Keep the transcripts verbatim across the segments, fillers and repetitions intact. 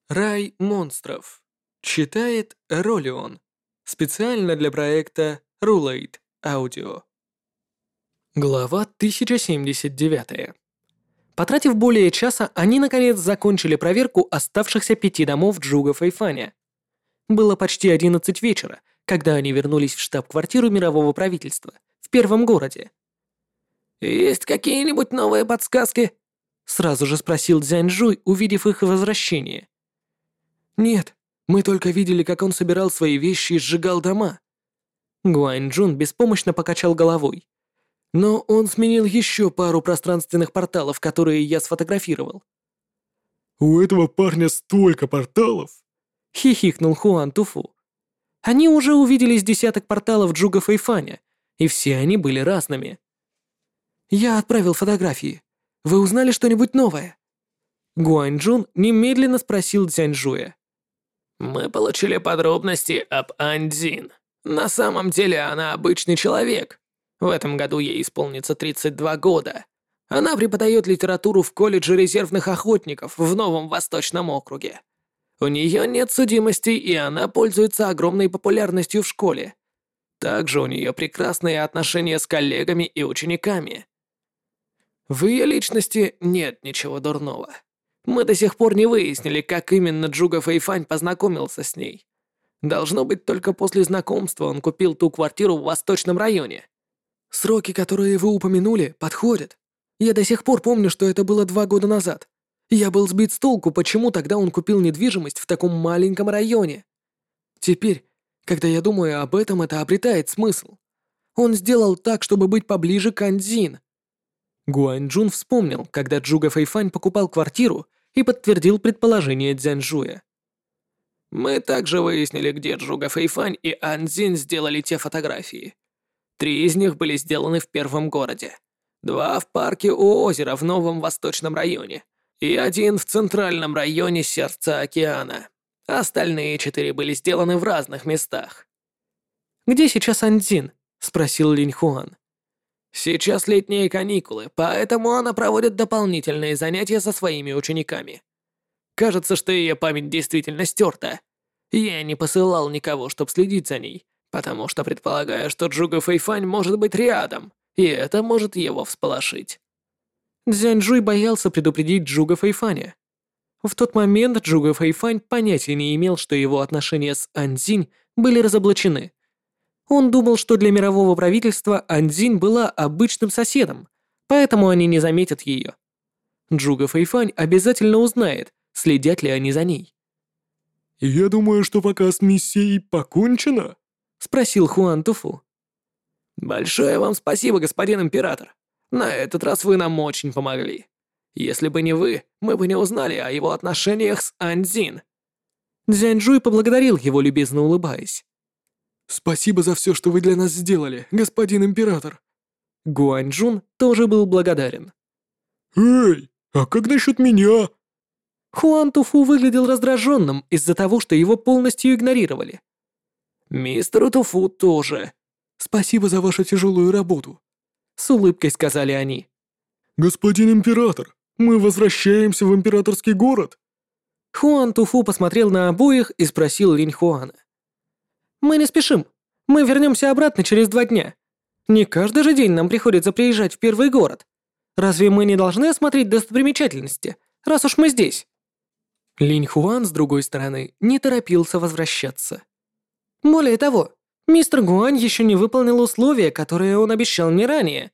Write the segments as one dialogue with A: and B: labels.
A: Рай монстров. Читает Ролион. Специально для проекта Rulate Audio. Глава тысяча семьдесят девять. Потратив более часа, они наконец закончили проверку оставшихся пяти домов Джуга Фэйфаня. Было почти одиннадцать вечера, когда они вернулись в штаб-квартиру мирового правительства в первом городе.
B: «Есть какие-нибудь новые подсказки?»
A: Сразу же спросил Цзяньжуй, увидев их возвращение. «Нет, мы только видели, как он собирал свои вещи и сжигал дома». Гуаньчжун беспомощно покачал головой. «Но он сменил еще пару пространственных порталов, которые я сфотографировал».
C: «У этого парня столько порталов!»
A: — хихикнул Хуан Туфу. Они уже увидели с десяток порталов Джуга Фэйфаня, и все они были разными. «Я отправил фотографии. Вы узнали что-нибудь новое?» Гуаньчжун немедленно спросил Цзяньжуя.
B: «Мы получили подробности об Андзин. На самом деле она обычный человек. В этом году ей исполнится тридцать два года. Она преподает литературу в колледже резервных охотников в Новом Восточном округе. У нее нет судимости, и она пользуется огромной популярностью в школе. Также у нее прекрасные отношения с коллегами и учениками. В ее личности нет ничего дурного. Мы до сих пор не выяснили, как именно Джуга Фэйфань познакомился с ней. Должно быть, только после знакомства он купил ту квартиру в Восточном районе.
A: Сроки, которые вы упомянули, подходят. Я до сих пор помню, что это было два года назад. Я был сбит с толку, почему тогда он купил недвижимость в таком маленьком районе. Теперь, когда я думаю об этом, это обретает смысл. Он сделал так, чтобы быть поближе к Андзин. Гуаньчжун вспомнил, когда Джуга Фэйфань покупал квартиру и подтвердил предположение Цзяньжуя.
B: Мы также выяснили, где Джуга Фэйфань и Андзин сделали те фотографии. Три из них были сделаны в первом городе. Два в парке у озера в Новом Восточном районе. И один в центральном районе сердца океана. Остальные четыре были сделаны в разных местах.
A: «Где сейчас Андзин?» — спросил Линь Хуан.
B: Сейчас летние каникулы, поэтому она проводит дополнительные занятия со своими учениками. Кажется, что ее память действительно стерта. Я не посылал никого, чтобы следить за ней, потому что предполагаю, что Джуга Фэйфань может быть рядом, и это может его всполошить.
A: Цзяньжуй боялся предупредить Джуга Фэйфаня. В тот момент Джуга Фэйфань понятия не имел, что его отношения с Андзинь были разоблачены. Он думал, что для мирового правительства Андзинь была обычным соседом, поэтому они не заметят ее. Джуга Фэйфань обязательно узнает, следят ли они за ней.
C: «Я думаю, что пока с миссией покончено»,
A: — спросил Хуан Туфу.
B: «Большое вам спасибо, господин император. На этот раз вы нам очень помогли. Если бы не вы, мы бы не узнали о его отношениях с Андзин».
A: Цзяньжуй поблагодарил его, любезно улыбаясь.
C: «Спасибо за все, что вы для нас сделали, господин император».
A: Гуаньчжун тоже был благодарен.
C: «Эй, а как насчет меня?»
A: Хуан Туфу выглядел раздраженным из-за того, что его полностью игнорировали.
B: «Мистеру Туфу тоже.
C: Спасибо за вашу тяжелую работу»,
A: — с улыбкой сказали они.
C: «Господин император, мы возвращаемся в императорский город».
A: Хуан Туфу посмотрел на обоих и спросил Линь Хуана. «Мы не спешим. Мы вернемся обратно через два дня. Не каждый же день нам приходится приезжать в первый город. Разве мы не должны осмотреть достопримечательности, раз уж мы здесь?» Линь Хуан, с другой стороны, не торопился возвращаться. «Более того, мистер Гуань еще не выполнил условия, которые он обещал мне ранее».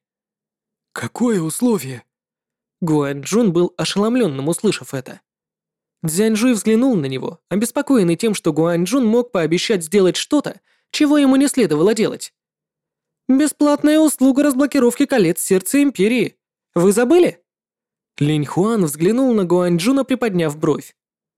C: «Какое условие?»
A: Гуаньчжун был ошеломленным, услышав это. Цзяньжуй взглянул на него, обеспокоенный тем, что Гуаньчжун мог пообещать сделать что-то, чего ему не следовало делать. «Бесплатная услуга разблокировки колец сердца Империи. Вы забыли?» Линь Хуан взглянул на Гуаньчжуна, приподняв бровь.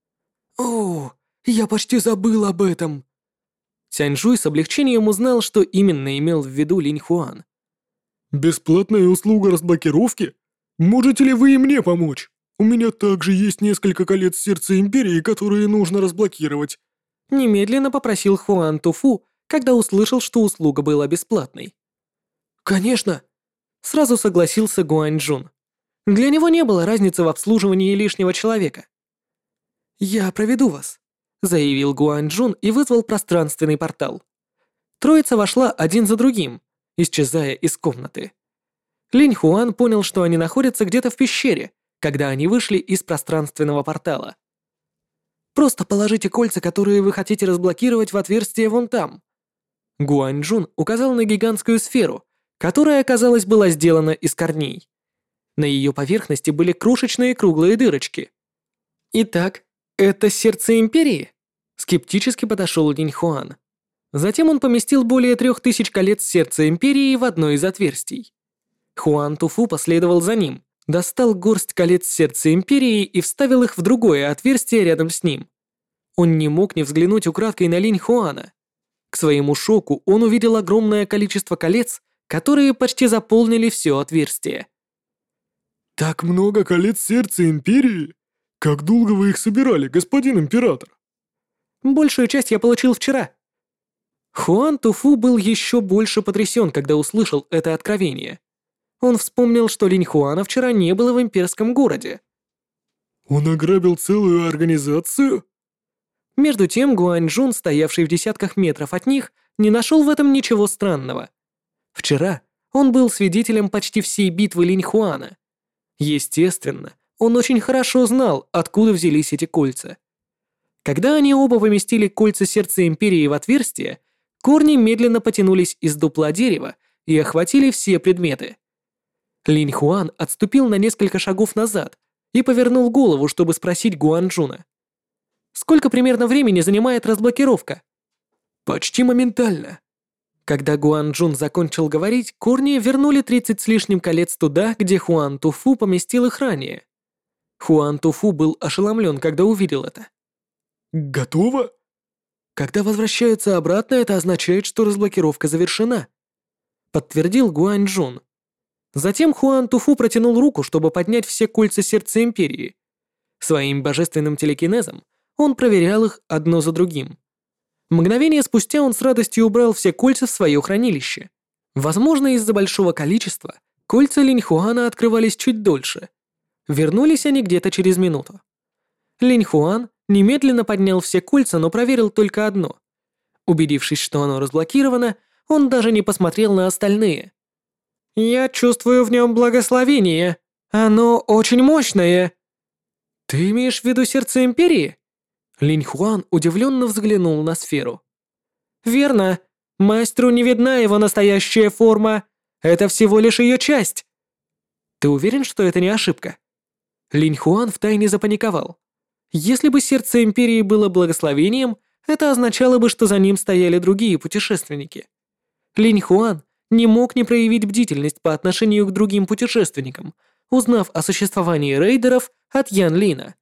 C: «О, я почти забыл об этом».
A: Цяньжуй с облегчением узнал, что именно имел в виду Линь Хуан.
C: «Бесплатная услуга разблокировки? Можете ли вы и мне помочь? У меня также есть несколько колец сердца Империи, которые нужно разблокировать».
A: Немедленно попросил Хуан Туфу, когда услышал, что услуга была бесплатной. «Конечно!» — сразу согласился Гуаньчжун. Для него не было разницы в обслуживании лишнего человека. «Я проведу вас», — заявил Гуанчжун и вызвал пространственный портал. Троица вошла один за другим, исчезая из комнаты. Линь Хуан понял, что они находятся где-то в пещере, когда они вышли из пространственного портала. «Просто положите кольца, которые вы хотите разблокировать, в отверстие вон там». Гуанчжун указал на гигантскую сферу, которая, казалось, была сделана из корней. На ее поверхности были крошечные круглые дырочки. «Итак, это сердце Империи?» Скептически подошел Линь Хуан. Затем он поместил более трех тысяч колец сердца Империи в одно из отверстий. Хуан Туфу последовал за ним, достал горсть колец сердца Империи и вставил их в другое отверстие рядом с ним. Он не мог не взглянуть украдкой на Линь Хуана. К своему шоку он увидел огромное количество колец, которые почти заполнили все отверстие.
C: «Так много колец сердца Империи? Как долго вы их собирали, господин Император?»
A: «Большую часть я получил вчера». Хуан Туфу был еще больше потрясен, когда услышал это откровение. Он вспомнил, что Линь Хуана вчера не было в имперском городе.
C: «Он ограбил целую организацию?»
A: Между тем Гуанчжун, стоявший в десятках метров от них, не нашел в этом ничего странного. Вчера он был свидетелем почти всей битвы Линь Хуана. Естественно, он очень хорошо знал, откуда взялись эти кольца. Когда они оба поместили кольца сердца Империи в отверстие, корни медленно потянулись из дупла дерева и охватили все предметы. Линь Хуан отступил на несколько шагов назад и повернул голову, чтобы спросить Гуанчжуна. «Сколько примерно времени занимает разблокировка?»
C: «Почти моментально».
A: Когда Гуанчжун закончил говорить, корни вернули тридцать с лишним колец туда, где Хуан Туфу поместил их ранее. Хуан Туфу был ошеломлен, когда увидел это.
C: «Готово?»
A: «Когда возвращаются обратно, это означает, что разблокировка завершена», подтвердил Гуанчжун. Затем Хуан Туфу протянул руку, чтобы поднять все кольца сердца Империи. Своим божественным телекинезом он проверял их одно за другим. Мгновение спустя он с радостью убрал все кольца в свое хранилище. Возможно, из-за большого количества кольца Линь Хуана открывались чуть дольше. Вернулись они где-то через минуту. Линь Хуан немедленно поднял все кольца, но проверил только одно. Убедившись, что оно разблокировано, он даже не посмотрел на остальные. «Я чувствую в нем благословение. Оно очень мощное». «Ты имеешь в виду сердце Империи?» Линь Хуан удивленно взглянул на сферу. «Верно. Мастеру не видна его настоящая форма. Это всего лишь ее часть». «Ты уверен, что это не ошибка?» Линь Хуан втайне запаниковал. Если бы сердце Империи было благословением, это означало бы, что за ним стояли другие путешественники. Линь Хуан не мог не проявить бдительность по отношению к другим путешественникам, узнав о существовании рейдеров от Ян Лина.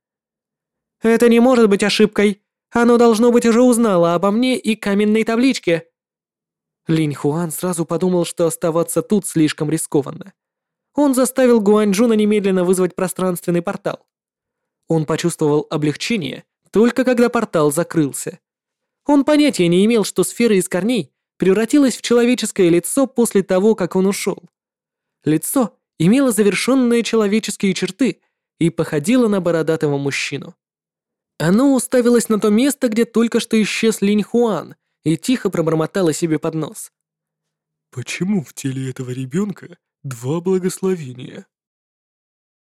A: «Это не может быть ошибкой. Оно должно быть уже узнало обо мне и каменной табличке». Линь Хуан сразу подумал, что оставаться тут слишком рискованно. Он заставил Гуанчжуна немедленно вызвать пространственный портал. Он почувствовал облегчение только когда портал закрылся. Он понятия не имел, что сфера из корней превратилась в человеческое лицо после того, как он ушел. Лицо имело завершенные человеческие черты и походило на бородатого мужчину. Оно уставилось на то место, где только что исчез Линь Хуан, и тихо пробормотало себе под нос.
C: «Почему в теле этого ребенка два благословения?»